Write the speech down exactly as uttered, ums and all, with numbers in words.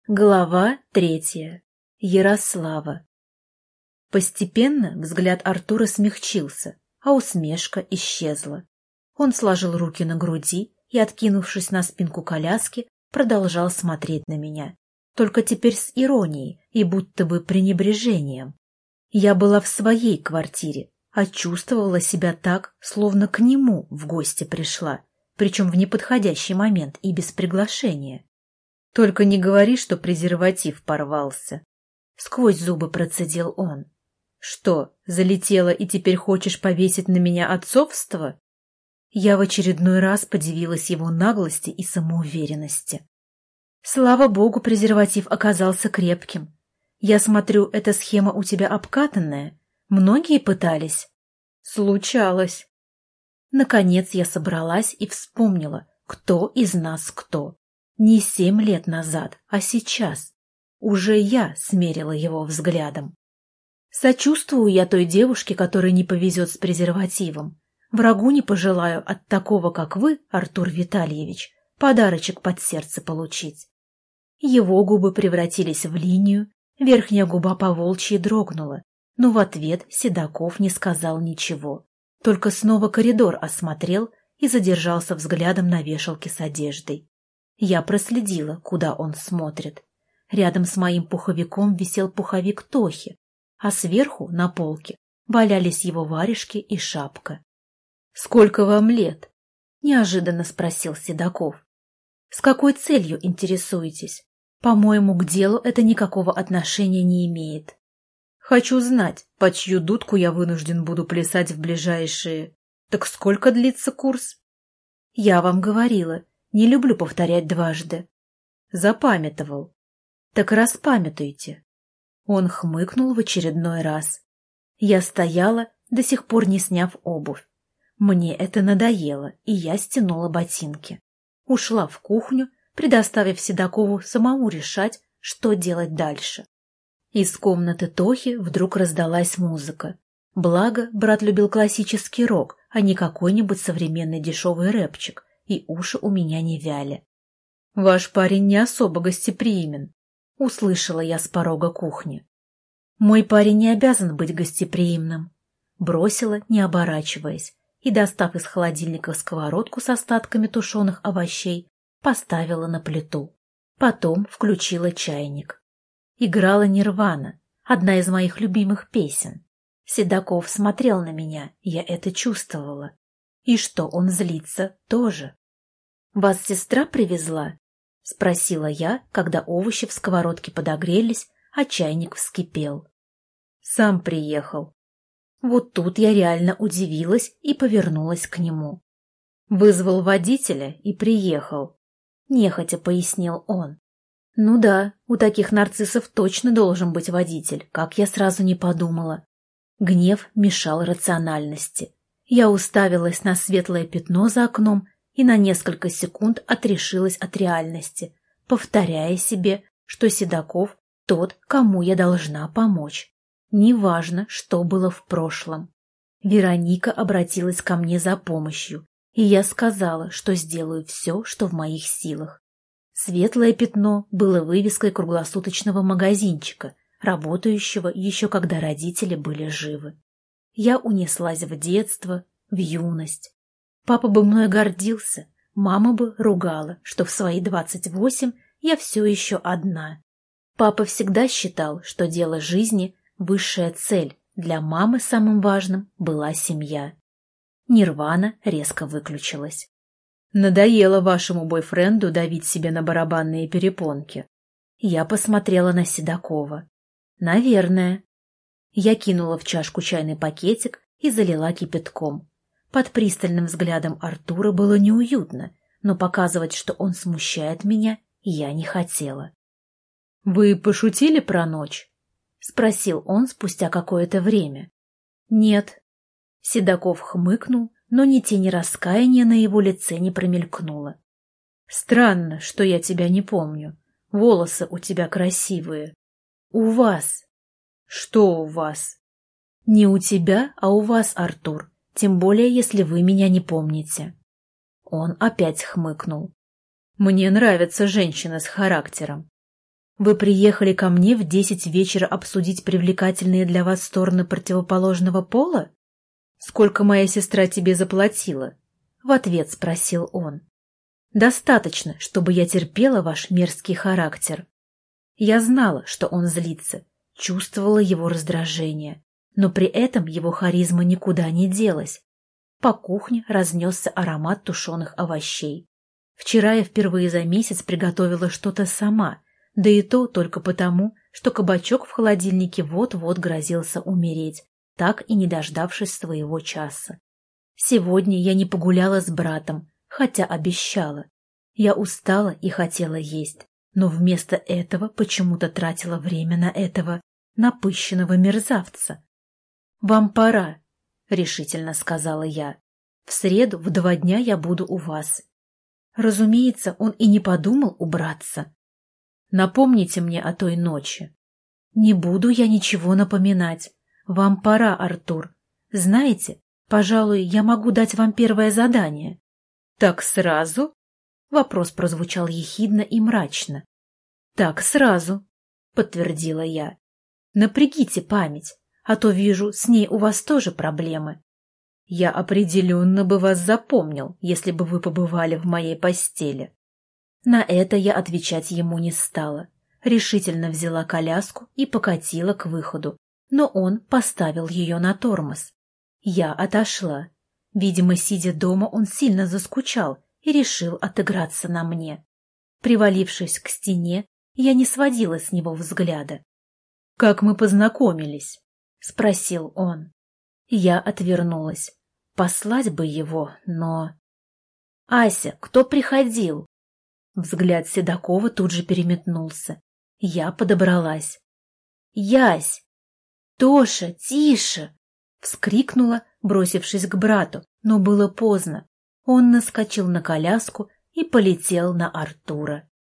Глава третья. Ярослава. Постепенно взгляд Артура смягчился, а усмешка исчезла. Он сложил руки на груди и, откинувшись на спинку коляски, продолжал смотреть на меня, только теперь с иронией и будто бы пренебрежением. Я была в своей квартире, а чувствовала себя так, словно к нему в гости пришла, причем в неподходящий момент и без приглашения. «Только не говори, что презерватив порвался», — сквозь зубы процедил он. «Что, залетела и теперь хочешь повесить на меня отцовство?» Я в очередной раз подивилась его наглости и самоуверенности. «Слава богу, презерватив оказался крепким. Я смотрю, эта схема у тебя обкатанная. Многие пытались?» «Случалось». Наконец я собралась и вспомнила, кто из нас кто. Не семь лет назад, а сейчас. Уже я смерила его взглядом. Сочувствую я той девушке, которой не повезет с презервативом. Врагу не пожелаю от такого, как вы, Артур Витальевич, подарочек под сердце получить. Его губы превратились в линию, верхняя губа по-волчьи дрогнула, но в ответ Седаков не сказал ничего, только снова коридор осмотрел и задержался взглядом на вешалке с одеждой. Я проследила, куда он смотрит. Рядом с моим пуховиком висел пуховик Тохи, а сверху, на полке, валялись его варежки и шапка. «Сколько вам лет?» — неожиданно спросил Седаков. «С какой целью интересуетесь? По-моему, к делу это никакого отношения не имеет. Хочу знать, по чью дудку я вынужден буду плясать в ближайшие... Так сколько длится курс?» «Я вам говорила. Не люблю повторять дважды». Запамятовал. Так распамятуйте. Он хмыкнул в очередной раз. Я стояла, до сих пор не сняв обувь. Мне это надоело, и я стянула ботинки. Ушла в кухню, предоставив Седакову самому решать, что делать дальше. Из комнаты Тохи вдруг раздалась музыка. Благо, брат любил классический рок, а не какой-нибудь современный дешевый рэпчик, и уши у меня не вяли. «Ваш парень не особо гостеприимен», — услышала я с порога кухни. «Мой парень не обязан быть гостеприимным», — бросила, не оборачиваясь, и, достав из холодильника сковородку с остатками тушеных овощей, поставила на плиту. Потом включила чайник. Играла «Нирвана», одна из моих любимых песен. Седаков смотрел на меня, я это чувствовала. И что, он злится тоже. «Вас сестра привезла?» — спросила я, когда овощи в сковородке подогрелись, а чайник вскипел. «Сам приехал». Вот тут я реально удивилась и повернулась к нему. «Вызвал водителя и приехал», — нехотя пояснил он. «Ну да, у таких нарциссов точно должен быть водитель, как я сразу не подумала». Гнев мешал рациональности. Я уставилась на светлое пятно за окном и на несколько секунд отрешилась от реальности, повторяя себе, что Седаков — тот, кому я должна помочь. Неважно, что было в прошлом. Вероника обратилась ко мне за помощью, и я сказала, что сделаю все, что в моих силах. Светлое пятно было вывеской круглосуточного магазинчика, работающего еще когда родители были живы. Я унеслась в детство, в юность. Папа бы мной гордился, мама бы ругала, что в свои двадцать восемь я все еще одна. Папа всегда считал, что дело жизни — высшая цель, для мамы самым важным была семья. Нирвана резко выключилась. «Надоело вашему бойфренду давить себе на барабанные перепонки». Я посмотрела на Седакова. «Наверное». Я кинула в чашку чайный пакетик и залила кипятком. Под пристальным взглядом Артура было неуютно, но показывать, что он смущает меня, я не хотела. «Вы пошутили про ночь?» — спросил он спустя какое-то время. «Нет». Седаков хмыкнул, но ни тени раскаяния на его лице не промелькнуло. «Странно, что я тебя не помню. Волосы у тебя красивые». «У вас». «Что у вас?» «Не у тебя, а у вас, Артур, тем более, если вы меня не помните». Он опять хмыкнул. «Мне нравятся женщины с характером». Вы приехали ко мне в десять вечера обсудить привлекательные для вас стороны противоположного пола? Сколько моя сестра тебе заплатила? В ответ спросил он. Достаточно, чтобы я терпела ваш мерзкий характер. Я знала, что он злится, чувствовала его раздражение, но при этом его харизма никуда не делась. По кухне разнесся аромат тушеных овощей. Вчера я впервые за месяц приготовила что-то сама, да и то только потому, что кабачок в холодильнике вот-вот грозился умереть, так и не дождавшись своего часа. Сегодня я не погуляла с братом, хотя обещала. Я устала и хотела есть, но вместо этого почему-то тратила время на этого напыщенного мерзавца. «Вам пора», — решительно сказала я. «В среду в два дня я буду у вас». Разумеется, он и не подумал убраться. «Напомните мне о той ночи». «Не буду я ничего напоминать. Вам пора, Артур. Знаете, пожалуй, я могу дать вам первое задание». «Так сразу?» Вопрос прозвучал ехидно и мрачно. «Так сразу», — подтвердила я. «Напрягите память, а то вижу, с ней у вас тоже проблемы. Я определенно бы вас запомнил, если бы вы побывали в моей постели». На это я отвечать ему не стала. Решительно взяла коляску и покатила к выходу, но он поставил ее на тормоз. Я отошла. Видимо, сидя дома, он сильно заскучал и решил отыграться на мне. Привалившись к стене, я не сводила с него взгляда. «Как мы познакомились?» — спросил он. Я отвернулась. Послать бы его, но... «Ася, кто приходил?» Взгляд Седокова тут же переметнулся. Я подобралась. «Ясь! Тоша, тише!» — вскрикнула, бросившись к брату, но было поздно. Он наскочил на коляску и полетел на Артура.